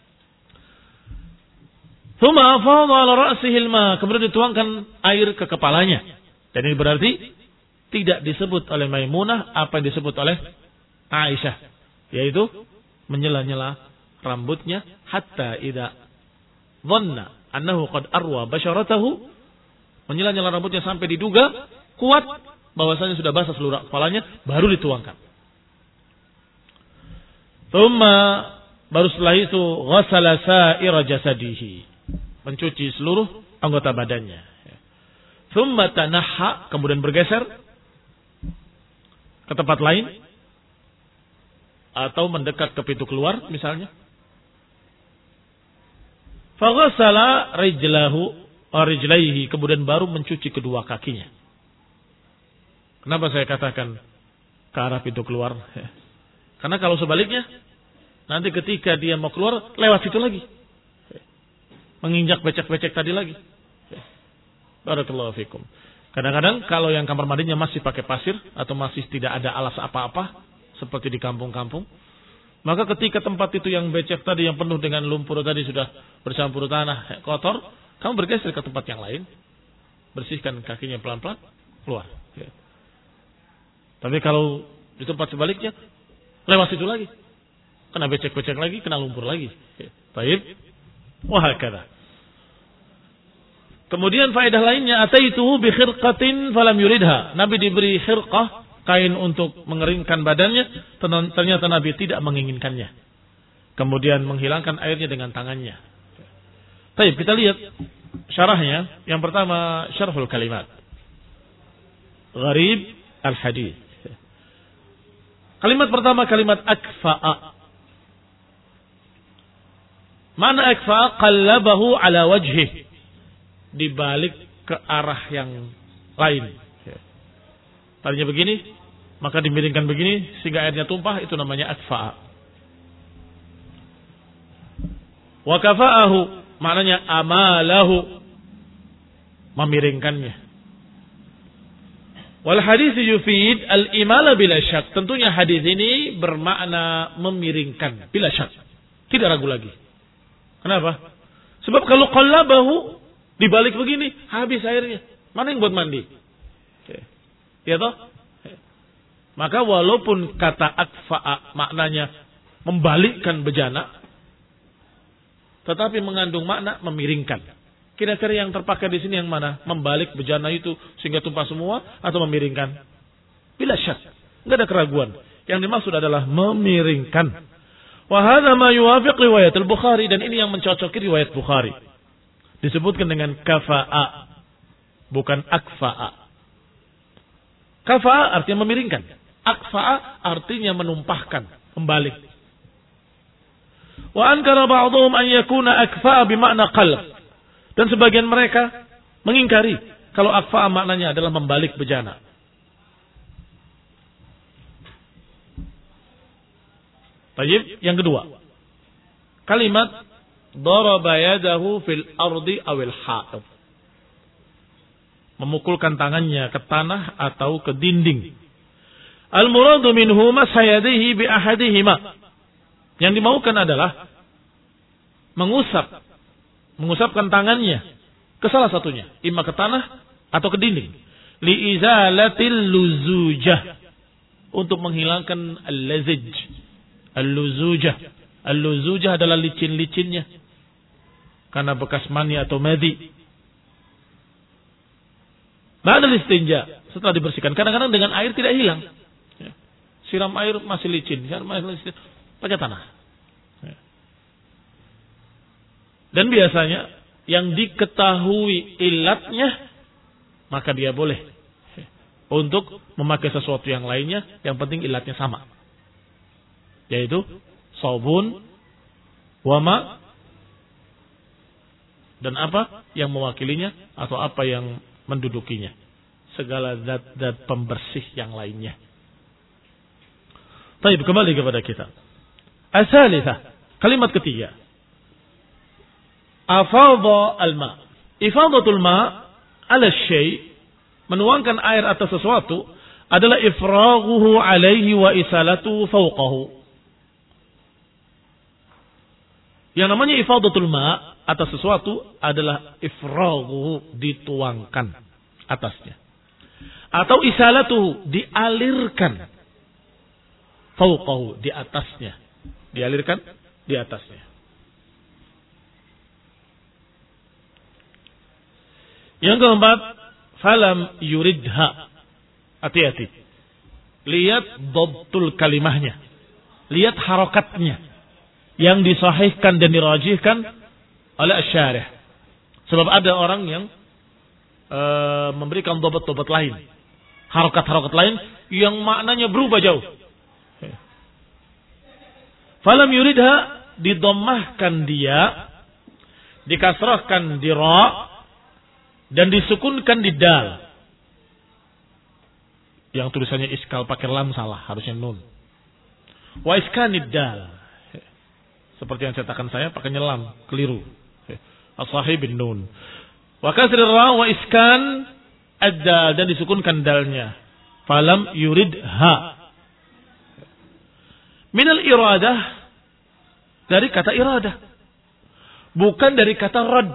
Tsumma afadha 'ala ra'sihi al-ma, kemudian dituangkan air ke kepalanya. Dan ini berarti tidak disebut oleh Maimunah apa yang disebut oleh Aisyah, yaitu menyela-nyela rambutnya hatta idza dhanna annahu qad arwa basharatahu, menyela-nyela rambutnya sampai diduga kuat bahwasanya sudah basah seluruh kepalanya, baru dituangkan. Tsumma, baru setelah itu ghassala sa'ira jasadihi, mencuci seluruh anggota badannya. Tsumma tanahha, kemudian bergeser ke tempat lain atau mendekat ke pintu keluar misalnya. Faghassala rijlahu wa rijlaihi, kemudian baru mencuci kedua kakinya. Kenapa saya katakan ke arah pintu keluar? Karena kalau sebaliknya, nanti ketika dia mau keluar, lewat situ lagi. Menginjak becek-becek tadi lagi. Barakallahu fikum. Kadang-kadang kalau yang kamar mandinya masih pakai pasir, atau masih tidak ada alas apa-apa, seperti di kampung-kampung, maka ketika tempat itu yang becek tadi, yang penuh dengan lumpur tadi, sudah bercampur tanah, kotor, kamu bergeser ke tempat yang lain, bersihkan kakinya pelan-pelan, keluar. Tapi kalau di tempat sebaliknya, lewat situ lagi, kena becek-becek lagi, kena lumpur lagi. Baik, wahakala. Kemudian faedah lainnya, ataituhu bi khirqatin falam yuridha. Nabi diberi khirqah, kain untuk mengeringkan badannya, ternyata Nabi tidak menginginkannya. Kemudian menghilangkan airnya dengan tangannya. Baik, kita lihat syarahnya. Yang pertama, syarhul kalimat. Gharib al-hadis. Kalimat pertama, kalimat akfa'a. Mana akfa'a? Qallabahu ala wajhih. Dibalik ke arah yang lain. Tadinya begini, maka dimiringkan begini sehingga airnya tumpah, itu namanya akfa'a. Wa kafa'ahu, maknanya amalahu, memiringkannya. Wal hadis yufid al-imala bila syak. Tentunya hadis ini bermakna memiringkan bila syak. Tidak ragu lagi. Kenapa? Sebab kalau qallabahu, dibalik begini, habis airnya. Mana yang buat mandi? Ya toh? Maka walaupun kata akfa'a maknanya membalikkan bejana, tetapi mengandung makna memiringkan. Kira-kira yang terpakai di sini yang mana? Membalik bejana itu sehingga tumpah semua atau memiringkan? Bila syak, enggak ada keraguan. Yang dimaksud adalah memiringkan. Wa hadza ma yuwafiq riwayat al-Bukhari, dan ini yang mencocoki riwayat Bukhari. Disebutkan dengan kafa'a, bukan akfa'a. Kafa'a artinya memiringkan. Akfa'a artinya menumpahkan, membalik. Wa ankara ba'dhum an yakuna akfa'a bimakna qalb. Dan sebagian mereka mengingkari kalau akfa'a maknanya adalah membalik bejana. Baik, yang kedua. Kalimat daraba yadahu fil ardi awil ha'id. Memukulkan tangannya ke tanah atau ke dinding. Al-muradu minhu masayadihi bi ahadihima. Yang dimaukan adalah mengusap, mengusapkan tangannya ke salah satunya, imma ke tanah atau ke dinding. Li izalatil luzujah, untuk menghilangkan al-lazij. Al-luzujah, al-luzujah adalah licin-licinnya karena bekas mani atau madhi. Ba'dal istinja, setelah dibersihkan, kadang-kadang dengan air tidak hilang. Ya. Siram air masih licin, siram air licin, pakai tanah. Ya. Dan biasanya yang diketahui ilatnya, maka dia boleh ya, untuk memakai sesuatu yang lainnya, yang penting ilatnya sama. Yaitu sabun, wama, dan apa yang mewakilinya atau apa yang mendudukinya, segala zat-zat pembersih yang lainnya. Baik, kembali kepada kita. As-salitsah, kalimat ketiga. Afadha al-ma. Ifadatul ma ala syai', menuangkan air atas sesuatu, adalah ifraghuhu alaihi wa isalatuhu fawqahu. Yang namanya ifadatul ma atas sesuatu adalah ifraghuhu, dituangkan atasnya. Atau isalatuhu, dialirkan. Fauqahu, di atasnya. Dialirkan di atasnya. Yang keempat, falam yuridha. Hati-hati. Lihat dhabtul kalimahnya. Lihat harokatnya. Yang disahihkan dan dirajihkan oleh asy-syarih. Sebab ada orang yang e, memberikan dhabat-dhabat lain. Harokat-harokat lain yang maknanya berubah jauh. Falam yuridha, didommahkan dia, dikasrahkan di ra, dan disukunkan di dal. Yang tulisannya iskal pakai lam salah, harusnya nun. Wa iskanid dal. Seperti yang cetakan saya pakai lam, keliru. As-sahih bin nun. Wa kasrir ra wa iskan ad-dal, dan disukunkan dalnya. Falam yuridha. Minal iradah, dari kata iradah, bukan dari kata rad.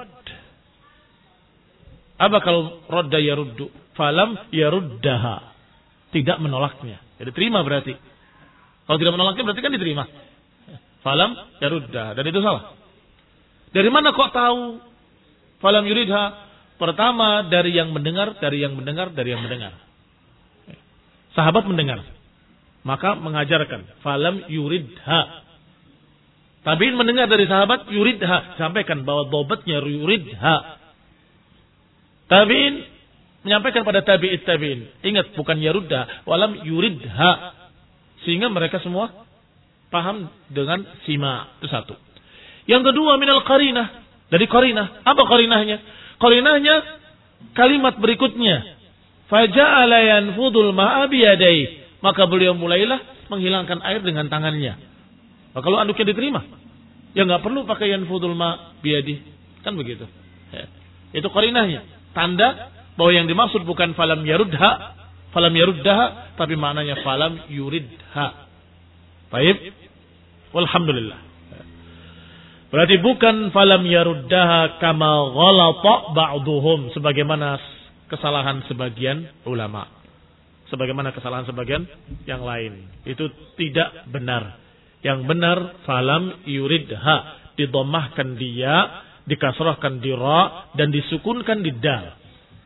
Apa kalau radda yaruddu? Falam yaruddaha, tidak menolaknya. Jadi terima berarti. Kalau tidak menolaknya berarti kan diterima. Falam yaruddaha, dan itu salah. Dari mana kok tahu falam yuridha? Pertama dari yang mendengar, dari yang mendengar, dari yang mendengar. Sahabat mendengar, maka mengajarkan falam yuridha. Tabi'in mendengar dari sahabat yuridha, sampaikan bahwa dhabatnya yuridha. Tabi'in menyampaikan pada tabi'it tabi'in, ingat bukan yarudda, walam yuridha, sehingga mereka semua paham dengan sima. Itu satu. Yang kedua, minal qarinah, dari qarinah. Apa qarinahnya? Qarinahnya kalimat berikutnya, faja'ala yanfudul ma'a biyadaihi, maka beliau mulailah menghilangkan air dengan tangannya. Nah, kalau anduknya diterima, ya nggak perlu pakai yanfudul ma biyadi, kan begitu. Ya. Itu qarinahnya, tanda bahwa yang dimaksud bukan falam yarudha, falam yaruddaha, tapi maknanya falam yuridha. Baik, walhamdulillah. Berarti bukan falam yaruddaha kama ghalata ba'duhum, sebagaimana kesalahan sebagian ulama. Sebagaimana kesalahan sebagian yang lain. Itu tidak benar. Yang benar, falam yuridha, didomahkan dia, dikasrahkan di ra, dan disukunkan di dal.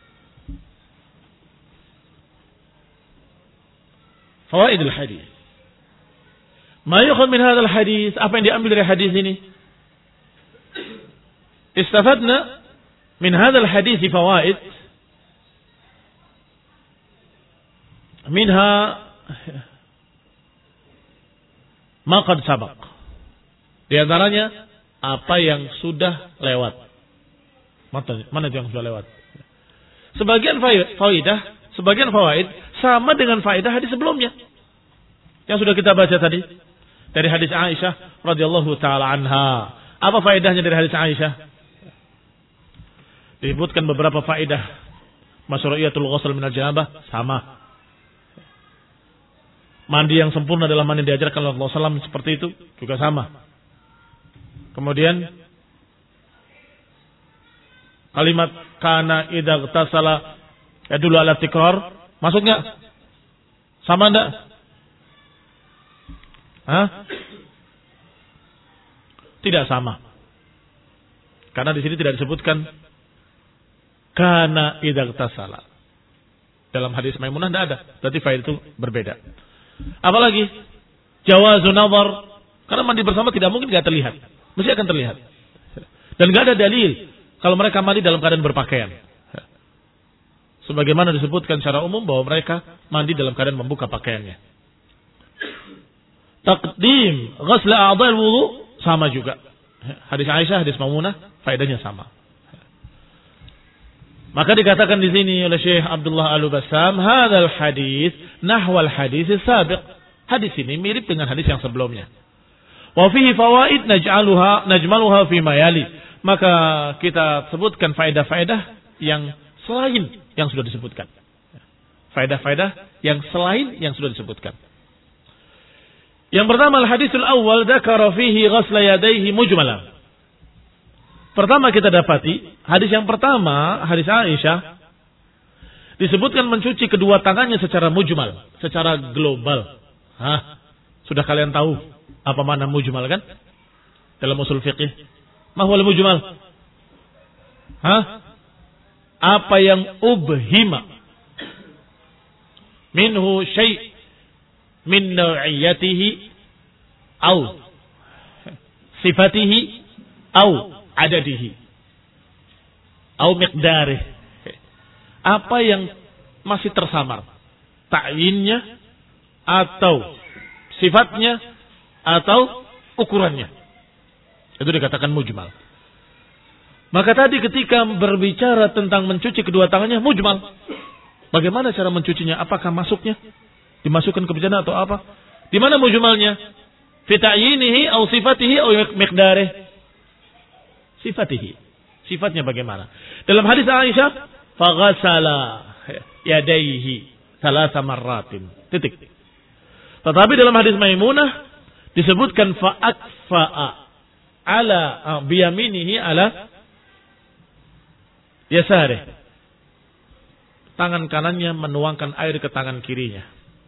Fawaidul hadis. Ma yukhad min hadzal hadis, apa yang diambil dari hadis ini? Istafadna min hadzal hadis fawaid. Minha ma qad sabaq. Di antaranya apa yang sudah lewat. Mana yang sudah lewat? Sebagian faidah, sebagian fawaid sama dengan faidah hadis sebelumnya yang sudah kita baca tadi dari hadis Aisyah radhiyallahu taala anha. Apa faedahnya dari hadis Aisyah? Disebutkan beberapa faedah. Masyru'iyatul ghusl minal janabah, sama. Mandi yang sempurna adalah mandi yang diajarkan oleh Rasulullah shallallahu alaihi wasallam, seperti itu juga sama. Kemudian kalimat kana idza ghtasala yadullu ala tikrar, masuk enggak? Sama enggak? Hah? Tidak sama. Karena di sini tidak disebutkan kana idza ghtasala. Dalam hadis Maimunah tidak ada. Berarti faedah itu berbeda. Apalagi jawazun nazar, karena mandi bersama tidak mungkin tidak terlihat, mesti akan terlihat. Dan tidak ada dalil kalau mereka mandi dalam keadaan berpakaian. Sebagaimana disebutkan secara umum bahwa mereka mandi dalam keadaan membuka pakaiannya. Taqdim ghusl a'dha'il wudu sama juga. Hadis Aisyah, hadis Maimunah, faedahnya sama. Maka dikatakan di sini oleh Syekh Abdullah Al-Bassam, hadzal hadis nahwal hadis sabiq. Hadis ini mirip dengan hadis yang sebelumnya. Wa fihi fawaid naj'aluha najmaluha fi ma yali. Maka kita sebutkan faedah-faedah yang selain yang sudah disebutkan. Faedah-faedah yang selain yang sudah disebutkan. Yang pertama, al-hadisul awwal dzakara fihi ghasla yadayhi mujmalan. Pertama kita dapati, hadis yang pertama, hadis Aisyah, disebutkan mencuci kedua tangannya secara mujmal, secara global. Hah? Sudah kalian tahu apa makna mujmal kan? Dalam usul fiqih. Ma huwal mujmal? Hah? Apa yang ubhima minhu syai' min naw'iyatihi au sifatihi au adadihi au miqdarih. Apa yang masih tersamar, ta'yinnya atau sifatnya atau ukurannya, itu dikatakan mujmal. Maka tadi ketika berbicara tentang mencuci kedua tangannya mujmal. Bagaimana cara mencucinya? Apakah masuknya dimasukkan ke bejana atau apa? Di mana mujmalnya? Fi ta'yinihi au sifatihi au miqdarih. Sifatihi. Sifatnya bagaimana? Dalam hadis Aisyah, faghasala yadayhi thalatha marratin. Titik. Tetapi dalam hadis Maimunah disebutkan fa'akfa'a ala biyaminihi ala yasarih. Tangan kanannya menuangkan air ke tangan kirinya.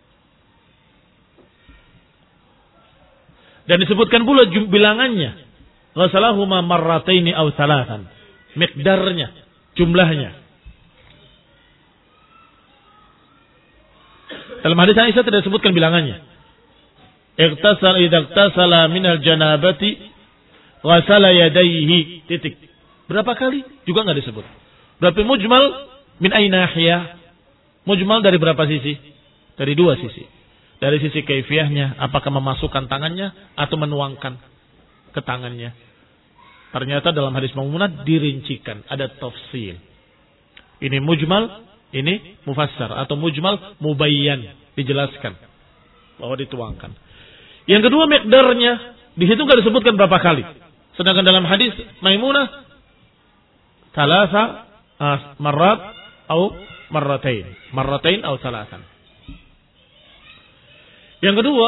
Dan disebutkan pula bilangannya. Ghasalahuma marrataini aw thalathan. Miqdarnya, jumlahnya. Dalam hadis Aisyah tidak disebutkan bilangannya. Ightasal idza ightasala minal janabati ghasala yadayhi. Titik. Berapa kali? Juga enggak disebut. Berarti mujmal min aynahiyah. Mujmal dari berapa sisi? Dari dua sisi. Dari sisi kaifiyahnya, apakah memasukkan tangannya atau menuangkan ke tangannya. Ternyata dalam hadis Maimunah dirincikan, ada tafsil. Ini mujmal, ini mufassar atau mujmal mubayyan, dijelaskan bahwa dituangkan. Yang kedua miqdarnya, di situ enggak disebutkan berapa kali. Sedangkan dalam hadis Maimunah thalatha marrat atau marratain, marratain atau salasan. Yang kedua,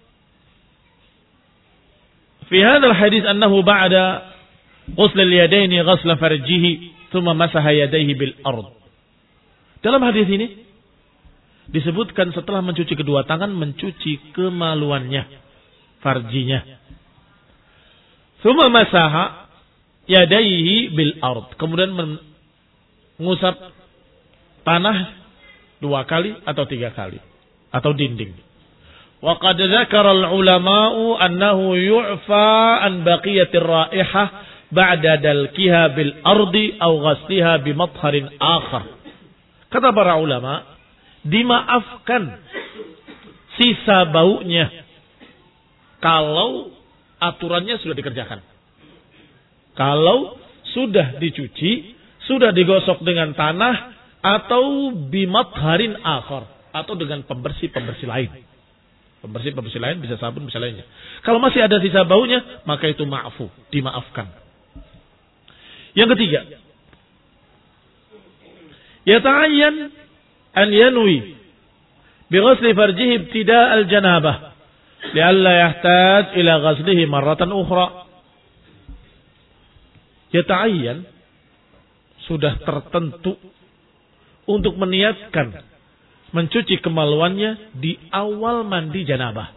fi hadzal hadis annahu ba'da ghusl al-yadaini ghasla farjihi thumma masaha yadayhi bil ard. Dalam hadis ini disebutkan setelah mencuci kedua tangan mencuci kemaluannya, farjinya. Thumma masaha yadayhi bil ard. Kemudian mengusap tanah dua kali atau tiga kali atau dinding. Wa qad dzakara al-ulama'u annahu yu'fa an baqiyatir raihah ba'da dalkiha bil ardi aw ghasliha bi matharin akhar. Kata para ulama, dimaafkan sisa baunya kalau aturannya sudah dikerjakan. Kalau sudah dicuci, sudah digosok dengan tanah atau bimatharin akhar, atau dengan pembersih-pembersih lain. Pembersih-pembersih lain bisa sabun, bisa lainnya. Kalau masih ada sisa baunya, maka itu ma'fu, dimaafkan. Yang ketiga, yata'ayyan an yanwi bi ghasli farjihi ibtida' al-janabah li'alla yahtaj ila ghaslihi marratan ukhra. Yata'ayyan, sudah tertentu untuk meniatkan mencuci kemaluannya di awal mandi janabah,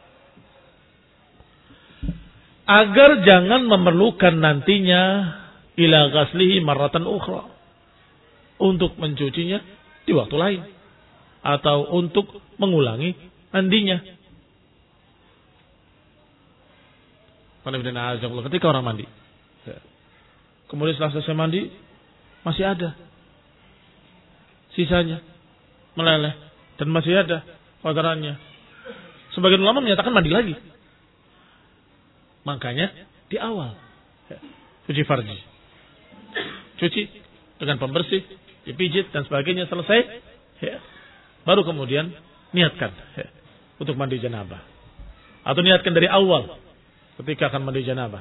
agar jangan memerlukan nantinya ila ghaslihi marratan ukhra, untuk mencucinya di waktu lain atau untuk mengulangi mandinya. Ketika orang mandi, kemudian setelah selesai mandi masih ada sisanya meleleh dan masih ada kotorannya, sebagian ulama menyatakan mandi lagi. Makanya di awal cuci farji, cuci dengan pembersih, dipijit dan sebagainya, selesai ya, baru kemudian niatkan ya, untuk mandi janabah, atau niatkan dari awal ketika akan mandi janabah.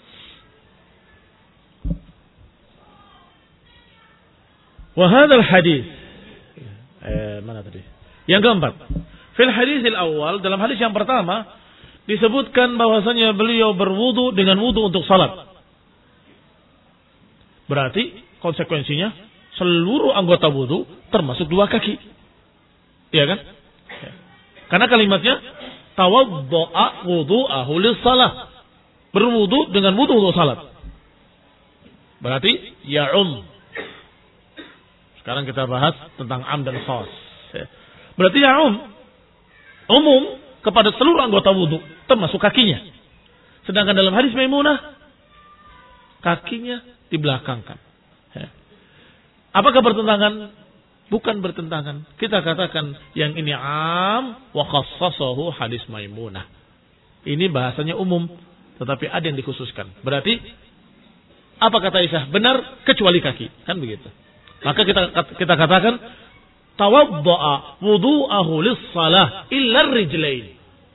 Wahadal hadis, eh, mana tadi? Yang keempat, fil hadisil awal, dalam hadis yang pertama disebutkan bahwasanya beliau berwudu dengan wudu untuk salat. Berarti konsekuensinya seluruh anggota wudu termasuk dua kaki. Iya kan? Karena kalimatnya tawadda'a wudu'ahu lis-shalah. Berwudu dengan wudu untuk salat. Berarti ya'um. Sekarang kita bahas tentang am dan khas. Berarti ya'um umum kepada seluruh anggota wudu termasuk kakinya. Sedangkan dalam hadis Maimunah kakinya dibelakangkan. Apakah bertentangan? Bukan bertentangan. Kita katakan yang ini am wa khassasahu hadis Maimunah. Ini bahasanya umum, tetapi ada yang dikhususkan. Berarti apa kata Aisyah? Benar kecuali kaki, kan begitu. Maka kita kita katakan tawadda'a wudu'ahu lis-shalah illa ar-rijlain.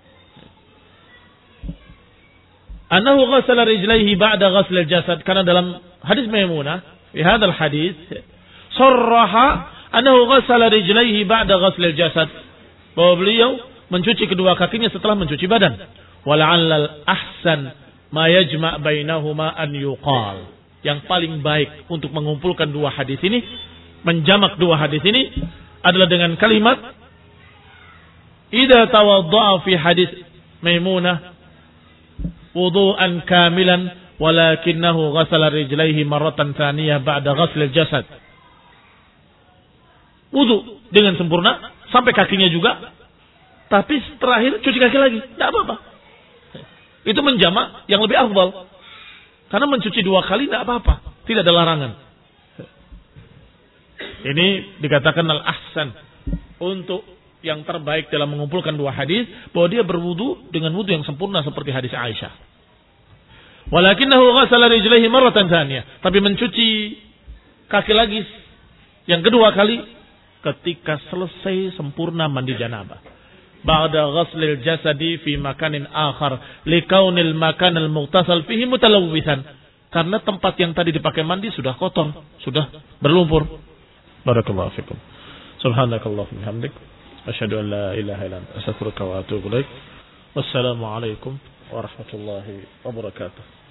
Annahu ghassala rijlaihi ba'da ghasl al-jasad, karena dalam hadis Maimunah fi hadzal hadis sarraha annahu ghassala rijlaihi ba'da ghasl al-jasad, bahwa beliau mencuci kedua kakinya setelah mencuci badan. Wala'allal ahsan ma yajma' bainahuma an yuqal. Yang paling baik untuk mengumpulkan dua hadis ini, menjamak dua hadis ini adalah dengan kalimat idza tawadda'a fi hadis Maimunah wudu'an kamilan walakinnahu ghassala rijlaihi marratan tsaniyah ba'da ghasl al-jasad. Wudu dengan sempurna sampai kakinya juga, tapi terakhir cuci kaki lagi, tidak apa-apa. Itu menjamak yang lebih afdal. Karena mencuci dua kali tidak apa-apa, tidak ada larangan. Ini dikatakan al-ahsan, untuk yang terbaik dalam mengumpulkan dua hadis, bahwa dia berwudu dengan wudu yang sempurna seperti hadis Aisyah. Walakinahu ghassala rijlaihi marratan tsaniyah, tapi mencuci kaki lagi yang kedua kali ketika selesai sempurna mandi janabah. Ba'da ghaslil jasadi fi makanin akhar likaunil makan al-mughtasal fihi mutalawwisan, karena tempat yang tadi dipakai mandi sudah kotor, sudah berlumpur. Barakallahu fikum. Subhanakallahumma bihamdik asyhadu an la ilaha illa anta astaghfiruka wa atubu ilaik. Wassalamu alaikum warahmatullahi wabarakatuh.